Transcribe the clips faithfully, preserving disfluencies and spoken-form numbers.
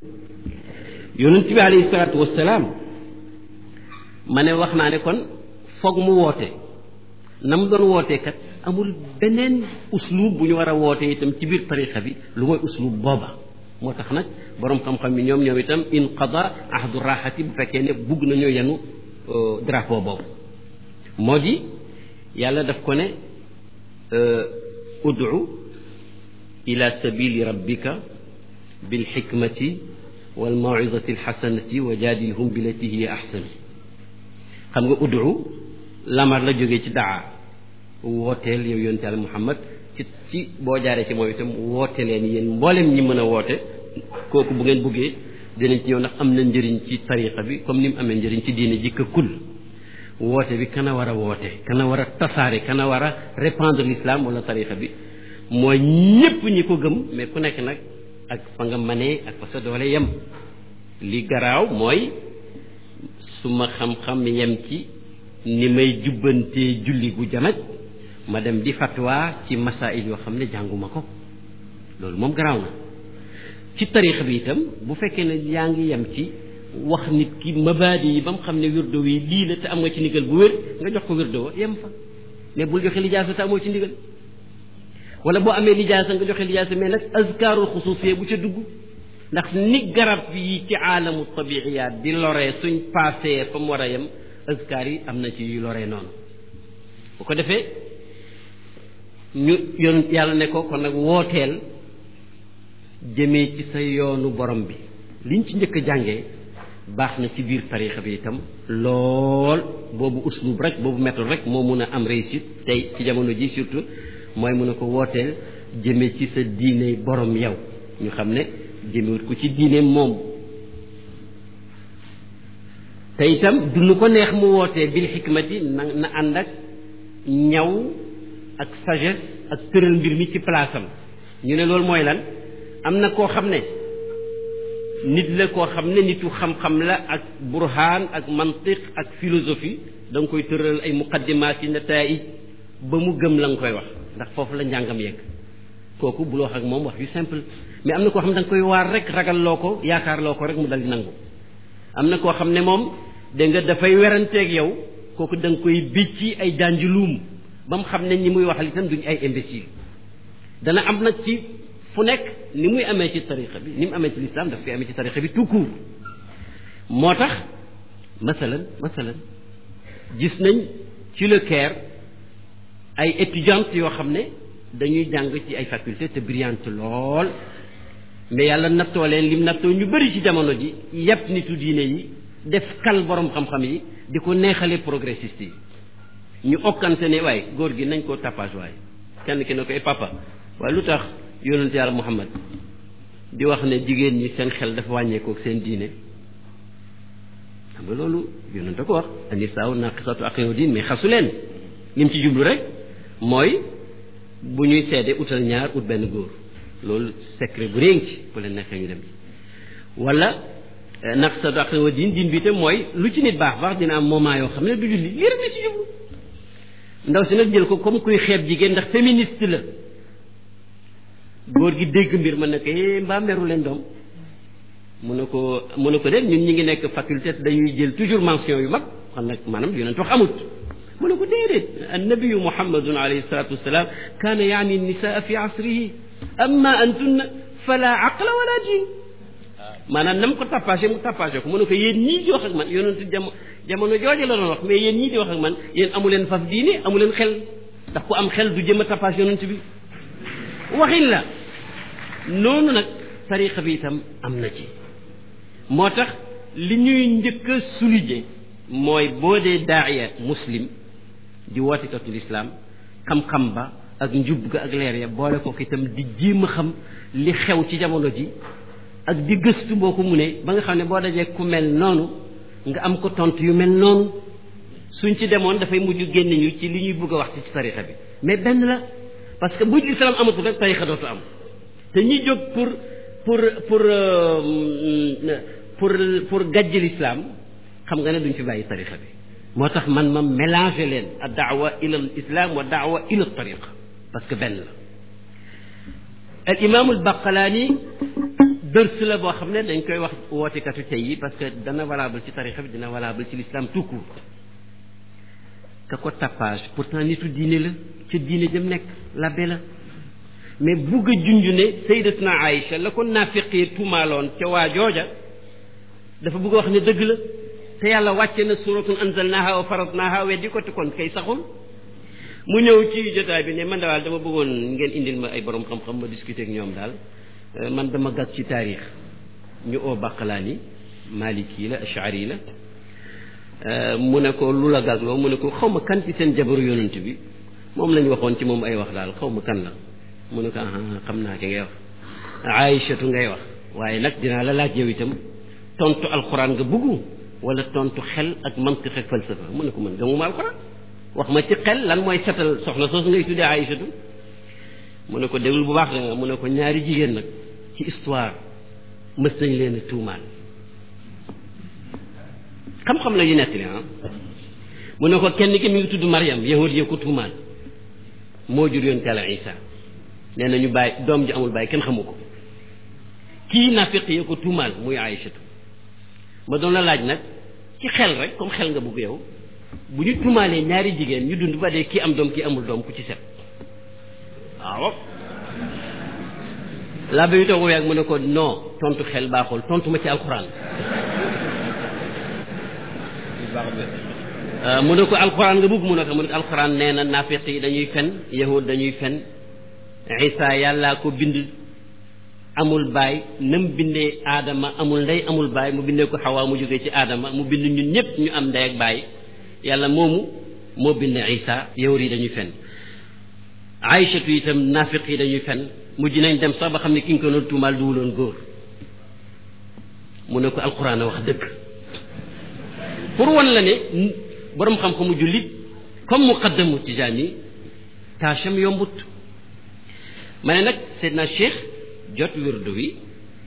yonent bi alayhi salaatu wassalaam ma ne wax naa ne kon foog mu woote na mu doon wootee kat amul beneen uslub bu ñu war a wootee itam ci biir tariqa bi lu mooy uslub booba moo tax nag boroom xam-xam yi ñoom ñoom itam inqada ahdu raxati bu fekkee ne bugg nañoo yenu drapeau boobu moo di yàlla daf ko ne ud'u ila sabili rabbika bilxikmati walmawizati alxasanati wa jaadilhum billati hiya ahsan xam nga ud'u lamar la jógee ci daa wooteel yow yonent Yàlla Muhammad ci ci boo jaaree ci moom itam woote leen yéen mboolem ñi mën a woote kooku bu ngeen bëggee dinañ ci ñëw ndax am na njëriñ ci tariqa bi comme ni mu amee njëriñ ci diine ji kul woote bi kana war a woote kana war a tasaare kana war a répandre l'islam wala tariqa bi mooy ñépp ñi ko gëm mais ku nekk nag ak fa nga manee ak fa sa doole yem li garaaw mooy su ma xam-xam yem ci ni may jubbantee julli gu jamaj ma dem di fatwa ci masail yoo xam ne jànguma ko loolu moom garaaw na ci tarixa bi itam bu fekkee ne yaa ngi yem ci wax nit ki mabaadi yi ba mu xam ne wirdo wi lii la te am nga ci ndigal bu wér nga jox ko wirdo wa yem fa mais bul joxe lijaasa te amoo ci ndigal wala boo amee lijaasa nga joxe lijaasa mais nag azkaarul xususiya bu ca dugg ndax ni garab yi ci aalamu tabiiyaat di loree suñ passé fa mu war a yem azkaar yi am na ci yu loree noonu bu ko defee ñu yoon yàlla ne ko kon nag wooteel jëmee ci sa yoonu borom bi liñ ci njëkk a jàngee baax na ci biir tarixa bi itam lool boobu uslub rek boobu méthode rek moo mun a am réussite tey ci jamono ji surtout mooy mun a ko wooteel jëmee ci sa diine borom yow ñu xam ne jëmewut ko ci diine moom te itam du nu ko neex mu wootee bil xikmati na na ànd ak ñaw ak sagesse ak tëral mbir mi ci place am ñu ne loolu mooy lan am na koo xam ne nit la koo xam ne nitu xam-xam la ak burhaan ak mantiq ak philosophie da nga koy tëral ay muqaddimaat yi nataa'ij ba mu gëm la nga koy wax ndax foofu la njàngam yegg kooku bul wax ak moom wax yu simple mais am na koo xam ne da nga koy waar rek ragal loo ko yaakaar loo ko rek mu dal di nangu am na koo xam ne moom da nga dafay weranteeg yow kooku da nga koy bicci ay janji luum ba mu xam ne ñi muy waxal itam duñ ay imbécile dana am nag ci fu nekk ni muy amee ci tariqa bi ni mu amee ci l'islam daf koy amee ci tariqa bi tout court moo tax masalan masalan gis nañ ci le Caire ay étudiantes yoo xam ne dañuy jàng ci ay faculté te brillante lool mais yàlla nattoo leen lim nattoo ñu bëri ci jamono ji yépp nitu diine yi def kal borom xam-xam yi di ko neexale progressiste yi ñu okkante ne waaye góor gi nañ ko tapage waaye kenn ki ne ko papa waaye lu tax yonent yàlla Muhammad di wax ne jigéen ñi seen xel dafa wàññeekook seen diine xam nga loolu yonent a ko wax anisaaw naqisatu aqli wa diin mais xasu leen lim ci jublu rek mooy bu ñuy seede utal ñaar ut benn góor loolu secret bu réeng ci bu leen nekkee ñu dem ci wala naqisatu aqli wa diin diin bi te mooy lu ci nit baax baax dina am moment yoo xam ne du julli lii rek la ci jublu ndaw si nag jël ko comme kuy xeeb jigéen ndax féministe la góor gi dégg mbir mën na ko eh mbaa meru leen doom mun na ko mun na ko de ñun ñi ngi nekk faculté dañuy jël toujours mention yu mag kon nag maanaam yonent wax amut mun na ko déedéet annabiyu muhammadun alayhi salatu wassalam kaana yaani nisaa fi asrihi amma antunna fala aqla wala diin maanaam nam ko tappagé mu tappagé ko mun na ko yéen ñii di wax ak man yonent jam jamono jooje la doon wax mais yéen ñii di wax ak man yéen amu leen faf diine amu leen xel ndax ku am xel du jëm a tappagé yonent bi waxin la noonu nag tariqa bi itam am na ci moo tax li ñuy njëkk a souligner mooy boo dee daaya muslim di wootekatu lislaam xam-xam ba ak njub ga ak leer ya boole ko itam di jéem a xam li xew ci jamono ji ak di gëstu boo ko mu ne ba nga xam ne boo dajee ku mel noonu nga am ko tontu yu mel noonu suñ ci demoon dafay mujj génn ñu ci li ñuy bëgg a wax ci tariqa bi mais benn la parce que bu lislaam amatul rek tariqa dootu am te ñi jóg pour pour pour pour pour gàjj l'islam xam nga ne duñ fi bàyyi tariqa bi moo tax man ma mélanger leen a daawa ila al islam wa daawa ila al tariqa parce que benn la al imam al baqalaani dërs la boo xam ne dañ koy wax wootekatu tey yi parce que dana valable ci tarixa bi dina valable ci l'islam tout court ka ko tapage pourtant nitu diine la ca diine jëm nekk labbe la mais bugg a junj ne sayyidatuna Aïcha la ko naafiqi tuumaaloon ca waa jooja dafa bëgg a wax ne dëgg la te yàlla wàcce na suratun anzalnaha wa faradnaha weddi ko te kon kay saxul mu ñëw ci jotaay bi ne man daal dama bëggoon ngeen indil ma ay borom xam-xam ma discuter ak ñoom daal man dama gàgg ci taarix ñu oo Baqlaani Maliki la Ash'ari la mu ne ko lu la gàggloo mu ne ko xaw ma kan ci seen jabaru yonent bi moom lañ waxoon ci moom ay wax daal xaw ma kan la mu ne ko ah xam naa ki ngay wax Aïchatu ngay wax waaye nag dinaa la laaj yow itam tontu alxuraan nga bëggu wala tontu xel ak mantiq ak falsafa mu ne ko mën gëmuma alxuraan wax ma ci xel lan mooy setal soxna soosu ngay tuddee Aïchatu mu ne ko déglu bu baax da nga mu ne ko ñaari jigéen nag ci histoire mës nañ leen a tuumaal xam-xam la yu nekk li ah mu ne ko kenn ki mi ngi tudd Mariam yahud yi ko tuumaal moo jur yonent Yàlla Isa nee na ñu bàyyi doom ji amul bàyyi kenn xamu ko kii nafiq yi ko tuumaal muy Aïchatu ma doon la laaj nag ci xel rek comme xel nga bëgg yow bu ñu tuumaalee ñaari jigéen ñu dund ba dee kii am doom kii amul doom ku ci set waaw laa ba yu toog ak mu ne ko non tontu xel baaxul tontu ma ci alxuraan mu ne ko alxuraan nga bëgg mu ne ko mu ne ko alxuraan nee na nafiq yi dañuy fen yahud dañuy fen Isa yàllaa ko bind amul baay nam bindee aadama amul ndey amul baay mu bindee ko xawaa mu jógee ci aadama mu bind ñun ñëpp ñu am ndey ak baay yàlla moomu moo bind Isa yahud yi dañuy fen Aïchatu itam nafiq yi dañuy fen mujj nañ dem sax ba xam ne ki nga ko doon tuumaal duwuloon góor mu ne ko alxuraan a wax dëgg pour wan la ne boroom xam-xamu jullit comme muqaddamu Tijaani taacham yombut ma ne nag Seydina Cheikh jot wirdu wi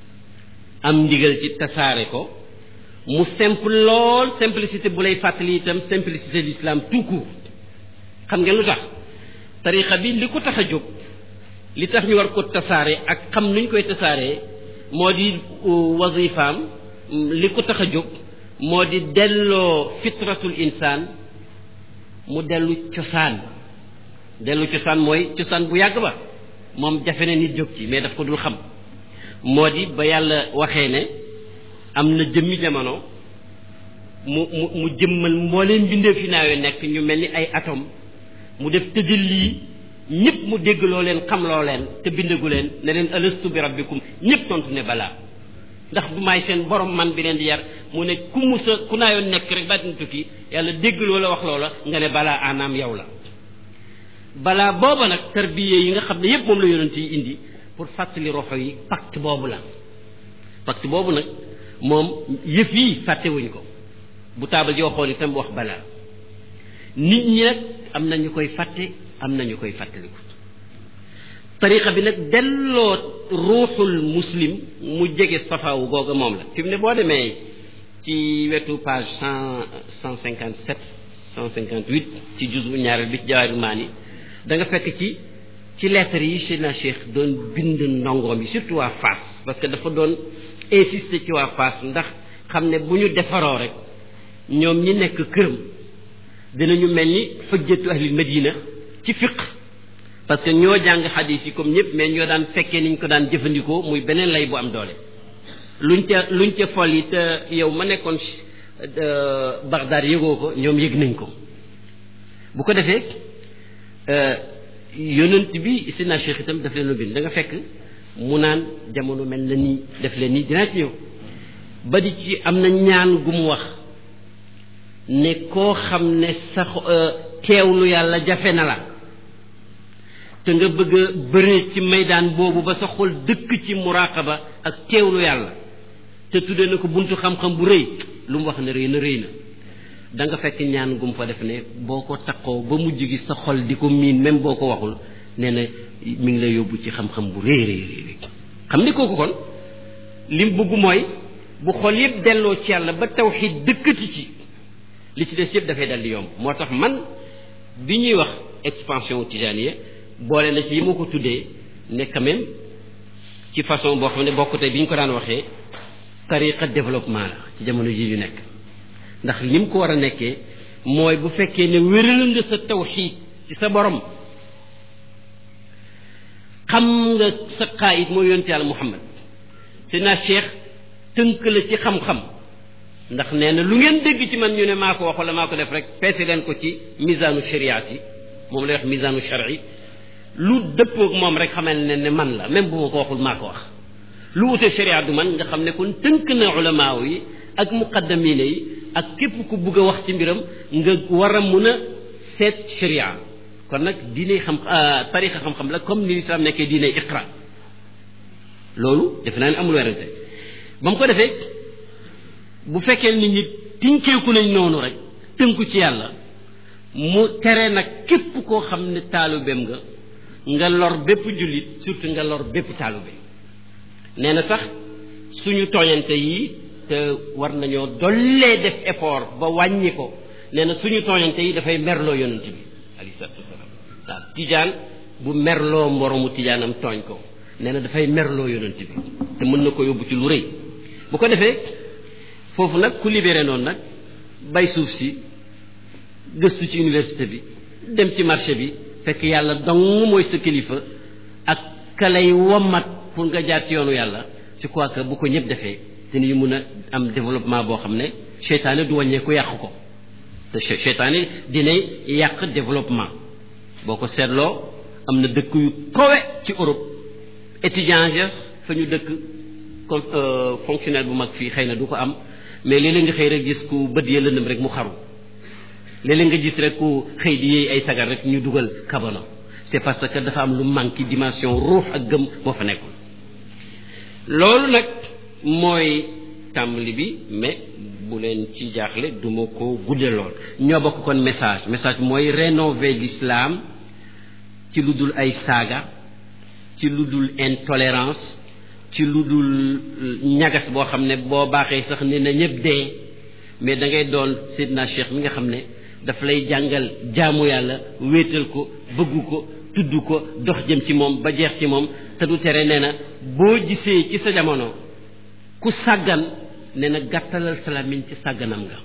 am ndigal ci tasaare ko mu simple lool simplicité bu lay fàttali itam simplicité l'islam tout court xam ngeen lu tax tarixa bi li ko tax a jóg li tax ñu war ko tasaare ak xam nuñ koy tasaaree moo di wazifaam li ko tax a jóg moo di delloo fitratul insaan mu dellu cosaan dellu cosaan mooy cosaan bu yàgg ba moom jafe na nit jóg ci mais daf ko dul xam moo di ba yàlla waxee ne am na jëmmi jamono mu mu mu jëmmal mbooleem mbindeef fi naawe nekk ñu mel ni ay atome mu def tëjal lii ñëpp mu dégg loo leen xam loo leen te bindagu leen ne leen alastu bi rabbikum ñëpp tontu ne balaa ndax bu may seen borom man bi leen di yar mu ne ku musa ku naayoon nekk rek ba dina tukki yàlla dégg loola wax loola nga ne balaa anaam yow la balaa booba nag tarbiye yi nga xam ne yëpp moom la yonent yi indi pour fàttali roxo yi pacte boobu la pacte boobu nag moom yëf yi fàttewuñ ko bu taabal ji waxoon itam wax balaa nit ñi nag am na ñu koy fàtte am na ñu koy fàttaliku tariqa bi nag delloo ruuxul muslim mu jege safaawu googa moom la fi mu ne boo demee ci wetu page cent cent cinquante sept cent cinquante huit ci juzu ñaareel bi ci Jawaahirul Maani da nga fekk ci ci lettres yi Seydina Cheikh doon bind ndongoom yi surtout waa Fass parce que dafa doon insister ci waa Fass ndax xam ne bu ñu defaroo rek ñoom ñi nekk këram dinañu mel ni fajjatu ahlil Madina ci fiq parce que ñoo jàng xadiis yi comme ñëpp mais ñoo daan fekkee niñ ko daan jëfandikoo muy beneen lay bu am doole luñ ca luñ ca fol yi te yow ma nekkoon Bagdad yëgoo ko ñoom yëg nañ ko bu ko defee yonent bi Seydina Cheikh itam daf leen a bind da nga fekk mu naan jamono mel na nii def leen nii dinaa ci ñëw ba di ci am na ñaan gu mu wax ne koo xam ne sax teewlu yàlla jafe na la te nga bëgg a bëre ci maydaan boobu ba sa xol dëkk ci muraqaba ak teewlu yàlla te tudde na ko buntu xam-xam bu rëy lu mu wax ne rëy na rëy na da nga fekk ñaan gum fa def ne boo ko taqoo ba mujj gi sa xol di ko miin même boo ko waxul nee na mi ngi lay yóbbu ci xam-xam bu rëy rëy rëy xam ni kooku kon lim bëgg mooy bu xol yëpp delloo ci yàlla ba tawxiid dëkkati ci li ci des yëpp dafay dal di yomb moo tax man bi ñuy wax expansion tijaaniya boole na ci yi ma ko tuddee ne quand même ci façon boo xam ne bokkute bi ñu ko daan waxee tariqa développement la ci jamono ji ñu nekk ndax ni mu ko war a nekkee mooy bu fekkee ne wéral nga sa tawxiid ci sa borom xam nga sa qaayid mooy yonent yàlla Muhammad Seydina Cheikh tënk la ci xam-xam ndax nee na lu ngeen dégg ci man ñu ne maa ko wax wala maa ko def rek peese leen ko ci misaanu shariat yi moom lay wax misaanu shari lu dëppoog moom rek xamal ne ne man la même bu ma ko waxul maa ko wax lu wute shariat du man nga xam ne kon tënk na ulamaaw yi ak muqaddamine yi ak képp ku bugg a wax ci mbiram nga war a mun a seet sharia kon nag diine xam tariqa xam-xam la comme ni lislaam nekkee diine iqra loolu defe naa ne amul werante ba mu ko defee bu fekkee nit ñi tinkeeku nañ noonu rek tënku ci yàlla mu tere nag képp koo xam ne taalubeem nga nga lor bépp jullit surtout nga lor bépp taalube nee na sax suñu tooñante yi te war nañoo dollee def effort ba wàññi ko nee na suñu tooñante yi dafay merloo yonent bi alayhi salaatu wasalaam waaw tijaan bu merloo moromu tijaanam tooñ ko nee na dafay merloo yonent bi te mën na ko yóbbu ci lu rëy bu ko defee foofu nag ku libéré noonu nag bay suuf si gëstu ci université bi dem ci marché bi fekk yàlla dong mooy sa kilifa ak ka lay wommat pour nga jaar ci yoonu yàlla je crois que bu ko ñëpp defee dinañu mun a am développement boo xam ne seytaane du wàññeeku yàq ko te seytaane dinay yàq développement boo ko seetloo am na dëkk yu kowe ci Europe étudiants ya fa ñu dëkk comme fonctionnaire bu mag fii xëy na du ko am mais léeg-léeg nga xëy rek gis ku bët ya lëndëm rek mu xaru léeg-léeg nga gis rek ku xëy di yéey ay sagar rek ñu dugal kabono c'est parce que dafa am lu manqué dimension ruux ak gëm moo fa nekkul loolu nag mooy tàmbali bi mais bu leen ci jaaxle du ma ko gudde lool ñoo bokk kon message message mooy rénover l'islam ci lu dul ay saaga ci lu dul intolérance ci lu dul ñagas boo xam ne boo baaxee sax ne na ñëpp dee mais da ngay doon Seydina Cheikh mi nga xam ne daf lay jàngal jaamu yàlla wéetal ko bëggu ko tudd ko dox jëm ci moom ba jeex ci moom te du tere nee na boo gisee ci sa jamono ku sàggan nee na gàttalal salaamin ci sàgganam nga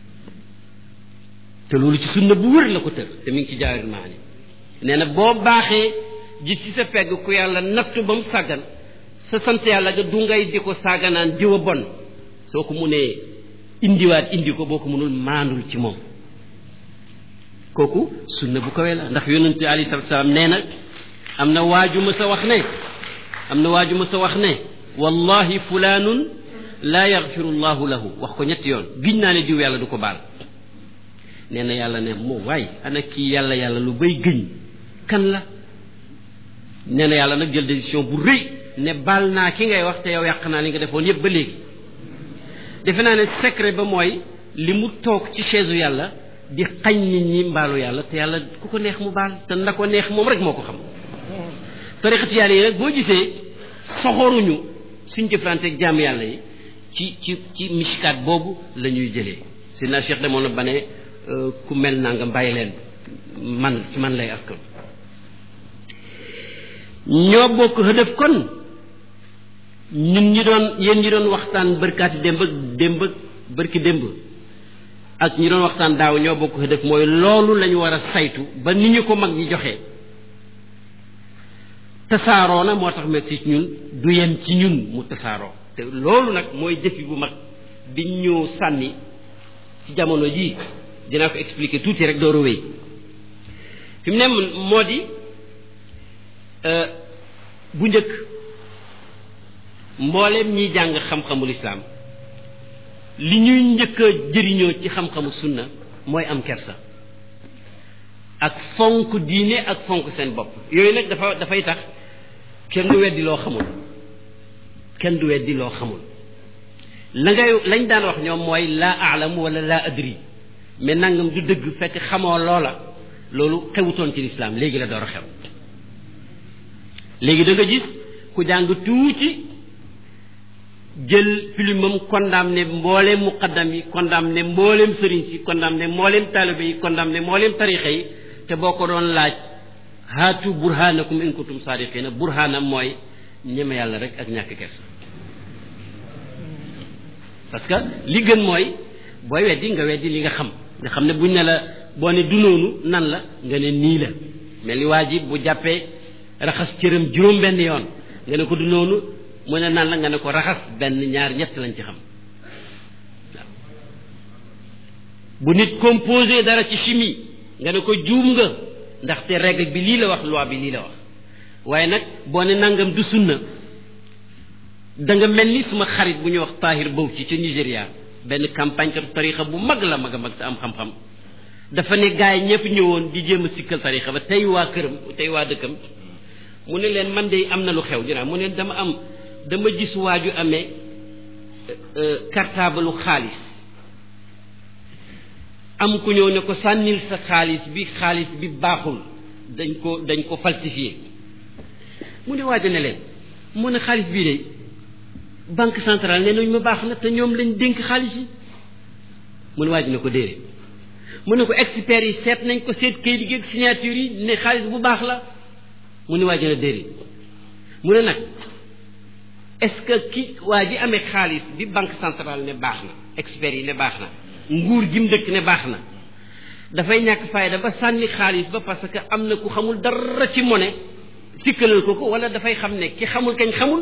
te loolu ci sunna bu wër la ko tër te mi ngi ci jaawir maani nee na boo baaxee gis ci sa pegg ku yàlla nattu ba mu sàggan sa sant yàlla nga du ngay di ko saaganaan diwa bon soo ko munee indiwaat indi ko boo ko mënul maandul ci moom kooku sunna bu kawee la ndax yonent bi alayhi salaatu salaam nee na am na waaju ma sa wax ne am na waaju ma sa wax ne wallahi fulaanun laa yaxfiru llahu lahu wax ko ñetti yoon giñ naa ne diw yàlla du ko baal nee na yàlla ne moo waay ana kii yàlla yàlla lu bay gëñ kan la nee na yàlla nag jël décision bu rëy ne baal naa ki ngay wax te yow yàq naa li nga defoon yëpp ba léegi defe naa ne secret ba mooy li mu toog ci chaise yàlla di xañ nit ñi mbaalu yàlla te yàlla ku ko neex mu baal te nda ko neex moom rek moo ko xam tariqati yàlla yi nag boo gisee soxoruñu suñ jëflanteeg jaam yàlla yi ci ci ci mishkaat boobu la ñuy jëlee Seydina Cheikh demoon na ba ne ku mel naa nga bàyyi leen man ci man lay askan ñoo bokk hëdëf kon ñun ñi doon yéen ñi doon waxtaan bërkaati démb ak démb ak bërki démb ak ñi doon waxtaan daaw ñoo bokk hëdëf mooy loolu lañu war a saytu ba ni ñu ko mag ñi joxe tasaaroo na moo tax meg ci ñun du yem ci ñun mu tasaaroo te loolu nag mooy jëfi bu mag bi ñu sànni ci jamono jii dinaa ko expliquer tuuti rek door a wéy fi mu ne moo di bu njëkk mbooleem ñiy jàng xam-xamul islaam li ñuy njëkk a jëriñoo ci xam-xamu sunna mooy am kersa ak fonk diine ak fonk seen bopp yooyu nag dafa dafay tax kenn du weddi loo xamul kenn du weddi loo xamul la ngay lañ daan wax ñoom mooy laa aalamu wala laa adri mais nangam du dëgg fekk xamoo loola loolu xewutoon ci lislaam léegi la door a xew léegi da nga gis ku jàng tuuti jël filmam condamné mbooleem muqaddam yi condamné mbooleem sëriñ si condamné mbooleem taalibe yi condamné mbooleem tarixa yi te boo ko doon laaj haatu burhanakum in kuntum saadiqina burhanam mooy ñeme yàlla rek ak ñàkk kersa parce que li gën mooy booy weddi nga weddi li nga xam nga xam ne buñ ne la boo ne du noonu nan la nga ne nii la mel ni waa ji bu jàppee raxas cëram juróom benn yoon nga ne ko du noonu mu ne nan la nga ne ko raxas benn ñaar ñett lañ ci xam waaw bu nit composé dara ci chimie nga ne ko juum nga ndaxte règle bi lii la wax loi bi lii la wax waaye nag boo ne nangam du sunna da nga mel ni suma xarit bu ñuy wax Tahir Bauchi ca Nigéria benn campagne kat tarixa bu mag la mag a mag sa am xam-xam dafa ne gaay ñëpp ñëwoon di jéem a sikkal tarixa ba tey waa këram tey waa dëkkam mu ne leen man de am na lu xew dinaa mu ne dama am dama gis waaju amee cartable xaalis am ku ñëw ne ko sànnil sa xaalis bi xaalis bi baaxul dañ ko dañ ko falsifié mu ne waaju ne leen mu ne xaalis bii de banque centrale nee nañ ma baax na te ñoom lañ dénk xaalis yi mu ne waaju ne ko déedéet mu ne ko experts yi seet nañ ko seet kayit gi ak signature yi ne xaalis bu baax la mu ne waaju ne déedéet mu ne nag est-ce que ki waa ji amee xaalis bi banque centrale ne baax na experts yi ne baax na nguur gi mu dëkk ne baax na dafay ñàkk fayda ba sànni xaalis ba parce que am na ku xamul dara ci monnaie sikkalal ko ko wala dafay xam ne ki xamul kañ xamul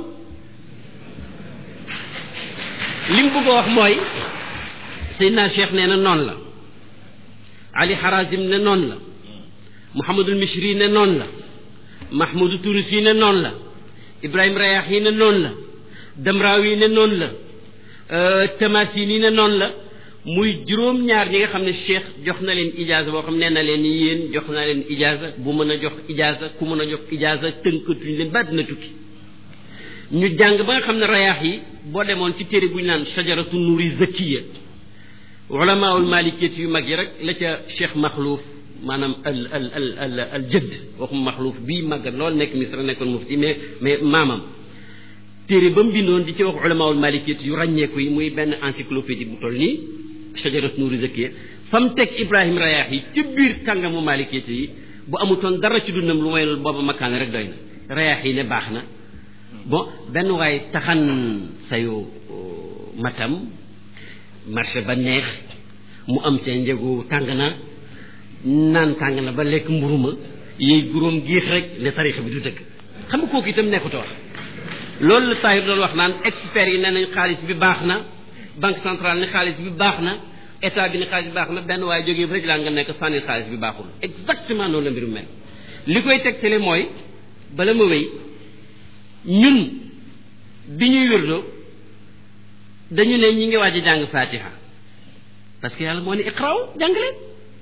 li mu bëgg a wax mooy Seydina Cheikh nee na noonu la Ali Harazim ne noonu la Mouhamadul Mishri ne noonu la Mahmoudou Tourusi ne noonu la Ibrahim Rayahi ne noonu la Damrawi ne noonu la Tamasini ne noonu la muy juróom-ñaar ñi nga xam ne Cheikh jox na leen ijaaza boo xam ne na leen yéen jox na leen ijaaza bu mën a jox ijaaza ku mën a jox ijaaza tënkatuñ leen ba dina tukki ñu jàng ba nga xam ne rayaax yi boo demoon ci téere bu ñu naan shajaratu nuri zakiya ulamaul malikiyat yu mag yi rek la ca Cheikh Maxluuf maanaam al al al al al jëdd waxum Maxluuf bii màggat lool nekk Misra nekkoon mufti mais mais maamam téere ba mu bindoon di ci wax ulamaul malikiyat yu ràññeeku yi muy benn encyclopédie bu toll nii shajaratu nuri zakiya fa mu teg Ibrahim rayaax yi ci biir kàngamu malikiyat yi bu amutoon dara ci dundam lu may booba makkaan rek doy na rayaax yi ne baax na bon benn waaye taxan sayu matam marché ba neex mu am ca njëgu tàng na naan tàng na ba lekk mburuma yiy guróom giix rek ne tarixa bi du dëgg xam nga kooku itam nekkut a wax loolu la Tahir doon wax naan experts yi nee nañ xaalis bi baax na banque centrale ne xaalis bi baax na état bi ne xaalis bi baax na benn waaye jógee rek laa nga nekk sànni xaalis bi baaxul exactement noonu la mbiru mel li koy tegtale mooy bala ma wéy ñun bi ñuy wérdo dañu ne ñi ngi waaj a jàng fatiha parce que yàlla moo ne iqraaw jàng leen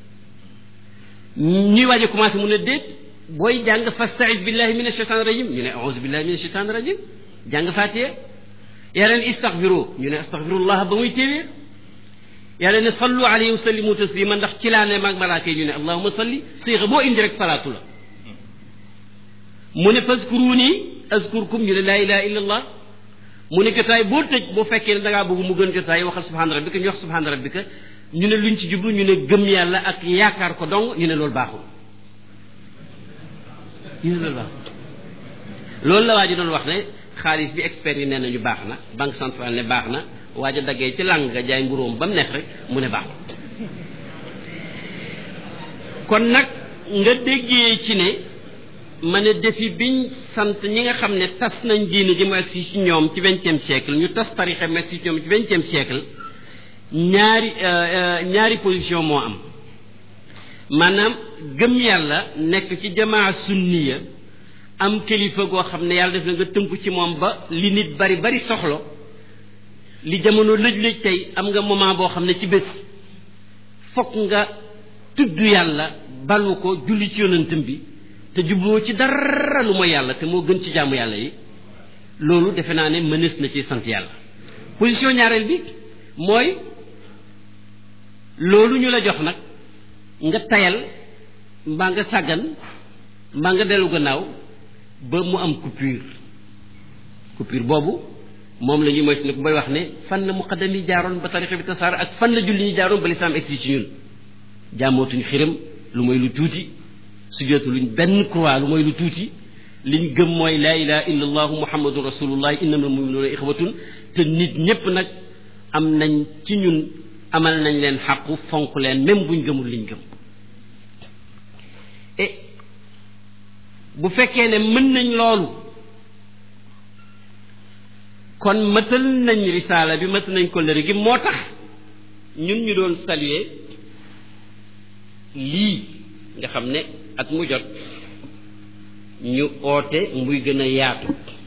ñuy waaj a commencé mu ne déet booy jàng fastaiz billahi min ashaitan rajim ñu ne auzu billahi min ashaitan rajim jàng fatiha yàlla ne istaghfiru ñu ne astaghfirullah ba muy téeméer yàlla ne sallu alayhi wa sallimu taslima ndax ci laa ne maag malaaka yi ñu ne allahuma salli séexa boo indi rek salaatu la mu ne fazkuruni azkurkum ñu ne laa ilaha illa allah mu ne jotaay boo tëj boo fekkee ne da ngaa bëgg mu gën jotaay waxal subhaana rabbika ñu wax subhaana rabbika ñu ne luñ ci jublu ñu ne gëm yàlla ak yaakaar ko dong ñu ne loolu baaxul ñu ne loolu baaxul loolu la waa ji doon wax ne xaalis bi experts yi nee nañu baax na banque centrale ne baax na waa ji daggee ci làng nga jaay mburóom ba mu neex rek mu ne baaxul kon nag nga déggee ci ne ma ne défi biñ sant ñi nga xam ne tas nañ diine ji mu agsi ci ñoom ci vingtième siècle ñu tas tarixa mu agsi ci ñoom ci vingtième siècle ñaari ñaari position moo am maanaam gëm yàlla nekk ci jamaa sunniya am kilifa goo xam ne yàlla def na nga tënku ci moom ba li nit bari bari soxlo li jamono lëj-lëj tey am nga moment boo xam ne ci bés fokk nga tudd yàlla balu ko julli ci yonentam bi te jubloo ci dara lu mooy yàlla te moo gën ci jaamu yàlla yi loolu defe naa ne mënees na ci sant yàlla position ñaareel bi mooy loolu ñu la jox nag nga tayal mbaa nga sàggan mbaa nga dellu gannaaw ba mu am coupure coupure boobu moom la ñuy moytu nag bay wax ne fan la muqaddam yi jaaroon ba tarixa bi tasaar ak fan la julli ñu jaaroon ba lislaam egsi ci ñun jaamootuñ xiram lu mooy lu tuuti sujjootu luñ benn croix lu mooy lu tuuti liñ gëm mooy laa ilaha illa allahu muhammadun rasulullah innamal mu'minuna ixwatun te nit ñépp nag am nañ ci ñun amal nañ leen xàqu fonk leen même buñ gëmul liñ gëm et bu fekkee ne mën nañ loolu kon matal nañ risaala bi matal nañ kóllëre gi moo tax ñun ñu doon saluer lii nga xam ne at mu jot ñu oote muy gën a yaatu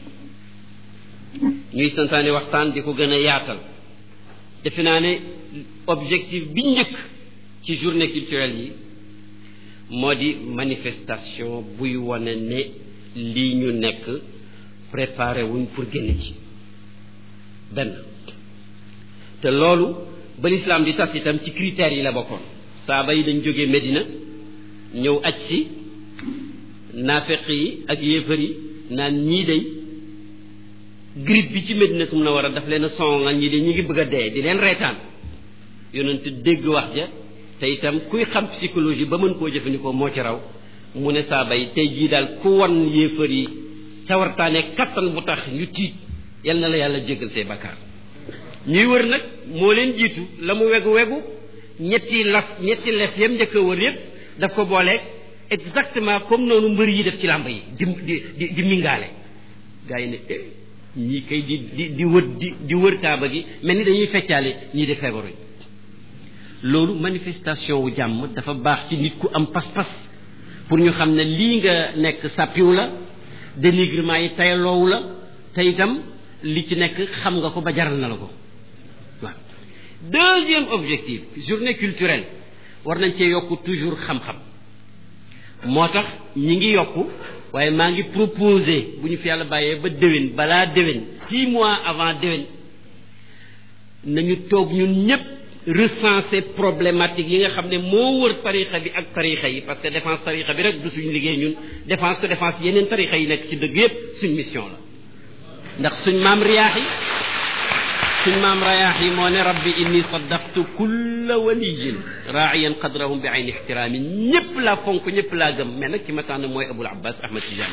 ñuy santaane waxtaan di ko gën a yaatal defe naa ne objectif bi njëkk ci journée culturelle yi moo di manifestation buy wane ne lii ñu nekk préparé wuñ pour génn ci benn te loolu ba lislaam di tas itam ci critères yi la bokkoon saaba yi dañ jógee Medina ñëw aj si naafeq yi ak yéefar yi naan ñii day grippe bi ci Medinatu Munawwara daf leen a songal ñii de ñu ngi bëgg a dee di leen reetaan yonent dégg wax ja te itam kuy xam psychologie ba mën koo jëfandikoo moo ci raw mu ne saaba yi tey jii daal ku wan yéefar yi cawartaane kattan bu tax ñu tiit yal na la yàlla jéggal say bakkaar ñuy wër nag moo leen jiitu la mu wegu wegu ñetti las ñetti lef yam njëkk a wër yëpp daf ko booleeg exactement comme noonu mbër yi def ci làmb yi di di di di mingaale gars yi ne eh ñii kay di di di wër di di wër kaaba gi mel ni dañuy feccaale ñii de feebaruñ loolu manifestation wu jàmm dafa baax ci nit ku am pas-pas pour ñu xam ne lii nga nekk sàppiw la dénigrement yi tayloowu la te itam li ci nekk xam nga ko ba jaral na la ko waaw. deuxième objectif journée culturelle war nañ cee yokku toujours xam-xam moo tax ñi ngi yokku waaye maa ngi proposé bu ñu fi yàlla bàyyee ba déwén balaa déwén six mois avant déwén nañu toog ñun ñépp recenser problématique yi nga xam ne moo wër tarixa bi ak tarixa yi parce que défense tarixa bi rek du suñu liggéey ñun défense ko défense yeneen tarixa yi nekk ci dëgg yépp suñ mission la ndax suñ maam riyaax yi suñ maam riyaax yi moo ne rabbi inni saddaqtu kulla waliyin raa'iyan qadrahum bi ayni ihtirami ñépp laa fonk ñépp laa gëm mais nag ci ma tànn mooy Abul Abbas Ahmad Tijaan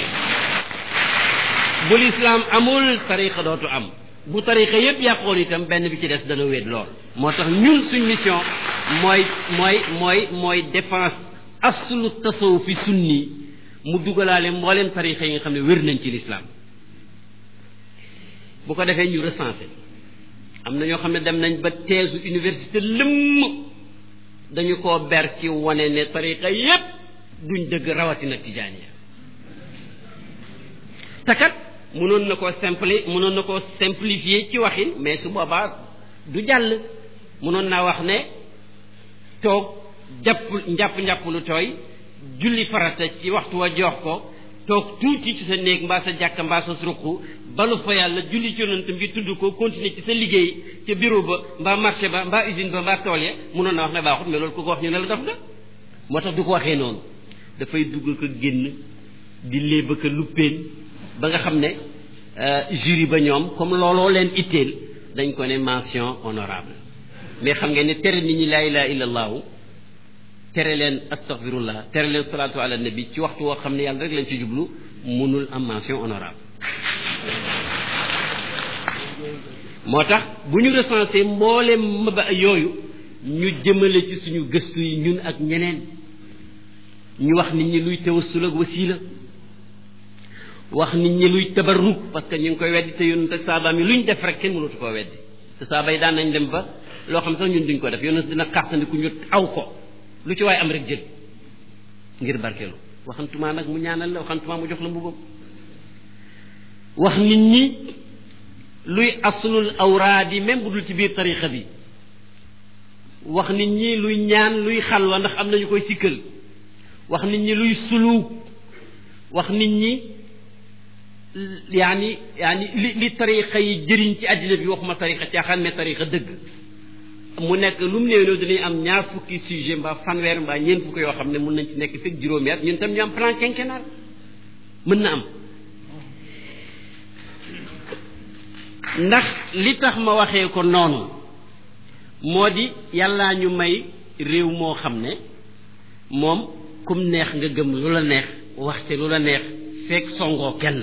bu lislaam amul tarixa dootu am bu tarixa yépp yàqoon itam benn bi ci des dana wéet lool moo tax ñun suñ mission mooy mooy mooy mooy défense aslu tasawufi sunni mu dugalaale mbooleem tarixa yi nga xam ne wér nañ ci lislaam bu ko defee ñu recensé am na ñoo xam ne dem nañ ba teesu université lëmm dañu koo ber ci wane ne tariqa yépp duñ dëgg rawatina tijaaniya takat mënoon na koo simple mënoon na koo simplifier ci waxin mais su boobaa du jàll mënoon naa wax ne toog jàpp njàpp njàpp lu tooy julli farata ci waxtu wa jox ko toog tuuti ci sa néeg mbaa sa jàkka mbaa sa ruq balu fa yàlla julli ci yonent bi tudd ko continuer ci sa liggéey ca bureau ba mbaa marché ba mbaa usine ba mbaa tool ya mënoon na wax ne baaxut mais loolu ku ko wax ñu ne la def nga moo tax du ko waxee noonu dafay dugg ko génn di léeba ko luppeen ba nga xam ne jury ba ñoom comme looloo leen itteel dañ ko ne mention honorable mais xam ngeen ne tere nit ñi laa ilaha illa allahu tere leen astaghfirullah tere leen salaatu ala nabi ci waxtu woo xam ne yàlla rek lañ ci jublu mënul am mention honorable moo tax bu ñu recensé mboolem maba yooyu ñu jëmale ci suñu gëstu yi ñun ak ñeneen ñu wax nit ñi luy tawassul ak wasiila wax nit ñi luy tabarruk parce que ñu ngi koy weddi te yonent ak saabaam yi luñ def rek kenn mënatu koo weddi te saaba yi daan nañ dem ba loo xam sax ñun duñ ko def yonent dina xàttandiku ñu aw ko lu ci waaye am rek jël ngir barkeelu waxantumaa nag mu ñaanal la waxantumaa mu jox la mbubam wax nit ñi luy aslul awraadi même bu dul ci biir tarixa bi wax nit ñi luy ñaan luy xalwa ndax am nañu koy sikkal wax nit ñi luy suluuk wax nit ñi yaani yaani li li tarixa yi jëriñ ci àddina bi waxuma tarixa caaxaan mais tarixa dëgg mu nekk lu mu néew néew dinañ am ñaar fukki sujet mbaa fanweer mbaa ñeent fukki yoo xam ne mën nañ ci nekk fekk juróomi at ñun tam ñu am plan quinquennal mën na am ndax li tax ma waxee ko noonu moo di yàllaa ñu may réew moo xam ne moom kum neex nga gëm lu la neex wax te lu la neex fekk songoo kenn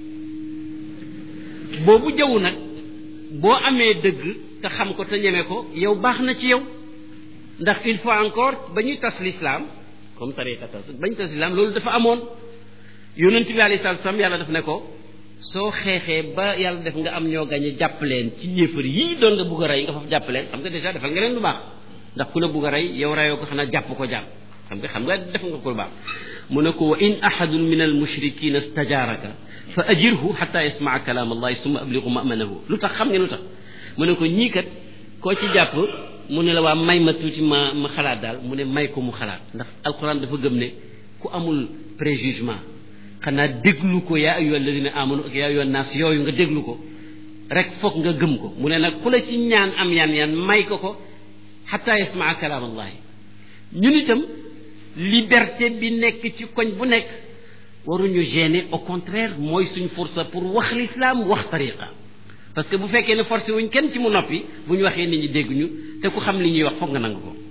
boobu jaww nag boo amee dëgg te xam ko te ñeme ko yow baax na ci yow ndax une fois encore ba ñuy tas l'islam comme tariqa tas ba ñu tas l'islam loolu dafa amoon yonent bi alayhi salaatu salaam yàlla daf ne ko soo xeexee ba yàlla def nga am ñoo gañe jàpp leen ci yéefar yii doon nga bugg a rey nga faf jàpp leen xam nga déjà defal nga leen lu baax ndax ku la bugg a rey yow reyoo ko xanaa jàpp ko jàpp xam nga xam nga def nga ko lu baax mu ne ko wa in ahadun min al mushrikina istajaaraka fa ajirhu xata yasmaa kalaam allahi summa abligu mamanahu lu tax xam nga lu tax mu ne ko ñii kat koo ci jàpp mu ne la waa may ma tuuti ma ma xalaat daal mu ne may ko mu xalaat ndax alquran dafa gëm ne ku amul préjugement xanaa déglu ko yaa ayyuha alladina amanu ak yaa ayyuha naas yooyu nga déglu ko rek foog nga gëm ko mu ne nag ku la ci ñaan am yan yan may ko ko xata yasmaa kalaam allahi ñun itam liberté bi nekk ci koñ bu nekk waruñu gêner au contraire mooy suñ force pour wax l'islam wax tariqa parce que bu fekkee ne forcé wuñ kenn ci mu noppi bu ñu waxee nit ñi dégguñu te ku xam li ñuy wax foog nga nangu ko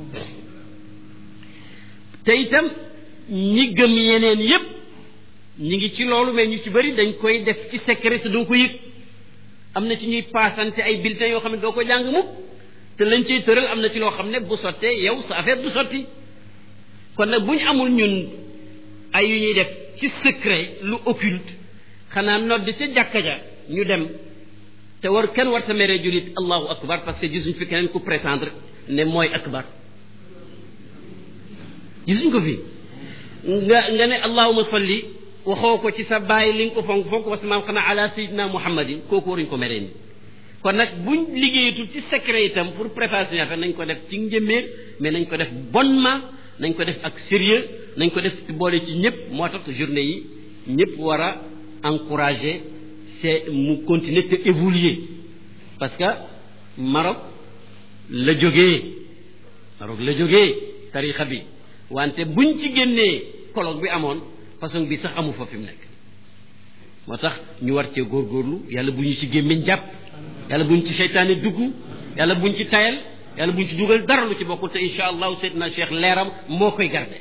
te itam ñi gëm yeneen yépp ñi ngi ci loolu mais ñu ci bëri dañ koy def ci secret te doo ko yëg am na ci ñuy paasante ay bulletins yoo xam ne doo ko jàng mukk te lañ ciy tëral am na ci loo xam ne bu sottee yow sa affaire du sotti kon nag bu ñu amul ñun ay yu ñuy def ci secret lu occulte xanaa nodd ca jàkka ja ñu dem te war kenn war ta mere julit allahu akbar parce que gisuñ fi keneen ku prétendre ne mooy akbar gisuñ ko fi nga nga ne allahuma salli waxoo ko ci sa bàyyi li nga ko fonk fonk parce que maam xanaa ala sayidina muhammadin kooku waruñ ko meree ni kon nag buñ liggéeyatul ci secret itam pour préparation affaire nañ ko def ci njëmmeer mais nañ ko def bonnement nañ ko def ak sérieux nañ ko def boole ci ñëpp moo tax journée yi ñëpp war a encourager c'est mu continuer te évoluer parce que Maroc la jógee Maroc la jógee tarixa bi wante buñ ci génnee colloque bi amoon façon bi sax amu fa fi mu nekk moo tax ñu war cee góorgóorlu yàlla bu ñu ci gémmiñ jàpp yàlla buñ ci seytaane dugg yàlla buñ ci tayal yàlla buñ ci dugal dara lu ci bokkul te insha allahu seydina cheikh leeram moo koy garde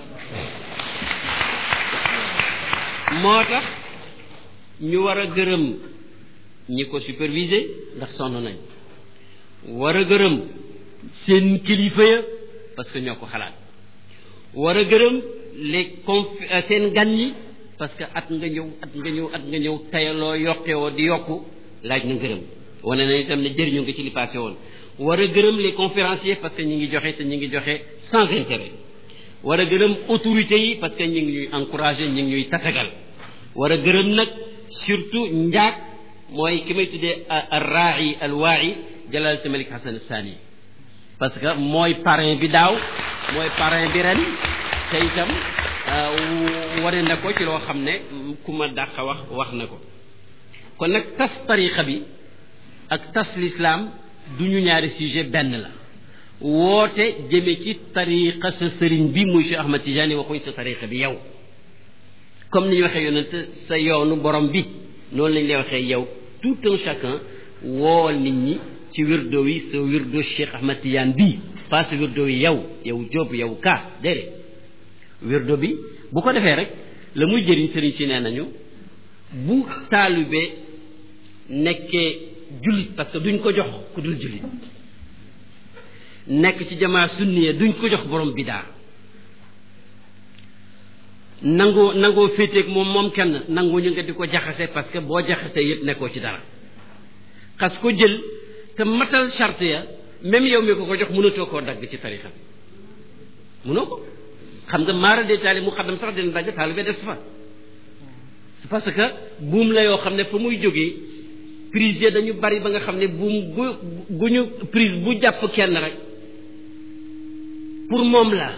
moo tax ñu war a gërëm ñi ko superviser ndax sonn nañ war a gërëm seen kilifa ya parce que ñoo ko xalaat war a gërëm les conf seen gan ñi parce que at nga ñëw at nga ñëw at nga ñëw tayaloo yokkewoo di yokku laaj na gërëm wane na itam ne jëriñu nga ci li passé woon war a gërëm les conférenciers parce que ñi ngi joxe te ñi ngi joxe sans intérêt war a gërëm autorités yi parce que ñi ngi ñuy encourager ñi ngi ñuy tatagal war a gërëm nag surtout njaag mooy ki may tuddee ar-ra'i al-wa'i Jalal Malik Hassan Sani parce que mooy parrain bi daaw mooy parrain bi ren te itam wane na ko ci loo xam ne ku ma dàq wax wax na ko kon nag tas tariqa bi ak tas l'islam du ñu ñaari sujet benn la woote jëme ci tariqa sa sëriñ bi muy Cheikh Ahmad Tidiane waxuñ sa tariqa bi yow comme ni ñu waxee yonent sa yoonu borom bi noonu lañ lay waxee yow tout un chacun wool nit ñi ci wirdo yi sa wirdo Cheikh Ahmad Tidiane bi pas sa wirdo yi yow yow Jóob yow ka déedéet wirdo bi bu ko defee rek la muy jëriñ sëriñ si nee nañu bu taalibe nekkee jullit parce que duñ ko jox ku dul jullit nekk ci jamaa sunniya duñ ko jox borom bidaa nangoo nangoo féeteeg moom moom kenn nangoo ñu nga di ko jaxase parce que boo jaxasee yëpp nekkoo ci dara xas ko jël te matal charte ya même yow mi ko ko jox mënatoo koo dagg ci tarixa bi mënoo ko xam nga maara de taali mu xaddam sax dina dagg taalibe des fa c'est parce que buum la yoo xam ne fa muy jógee prise dañu bari ba nga xam ne buum gu gu ñu prise bu jàpp kenn rek pour moom la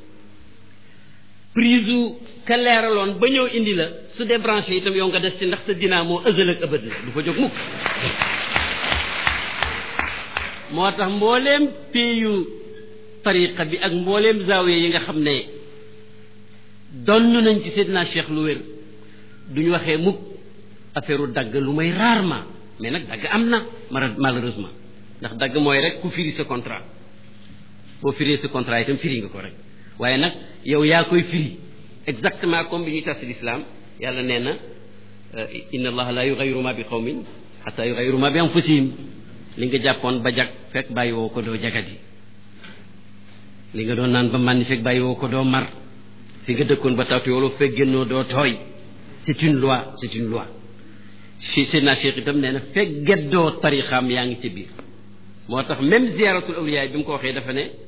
prise u ka leeraloon ba ñëw indi la su débranché itam yow nga des ci ndax sa dynamo ëzal ak ëbët la du fa jóg mukk moo tax mbooleem payu tariqa bi ak mbooleem zaawiya yi nga xam ne donn nañ ci Seydina Cheikh lu wér duñu waxee mukk affaire dagg lu may rarement mais nag dagg am na malheureusement ndax dagg mooy rek ku firi sa contrat boo firi sa contrat itam firi nga ko rek waaye nag yow yaa koy firi exactement comme bi ñuy tas l'islam yàlla nee na inna allaha la yughayyiru ma bi qawmin hatta yughayyiru ma bi anfusihim li nga jàppoon ba jag fekk bàyyi woo ko doo jagati li nga doon naan ba màndi fekk bàyyi woo ko doo mar fi nga dëkkoon ba tawte yoolu fekk génnoo doo tooy c'est une loi c'est une loi si Seydina Cheikh itam nee na fekk geddoo tarixaam yaa ngi ci biir moo tax même ziyaratul awliya bi mu ko waxee dafa ne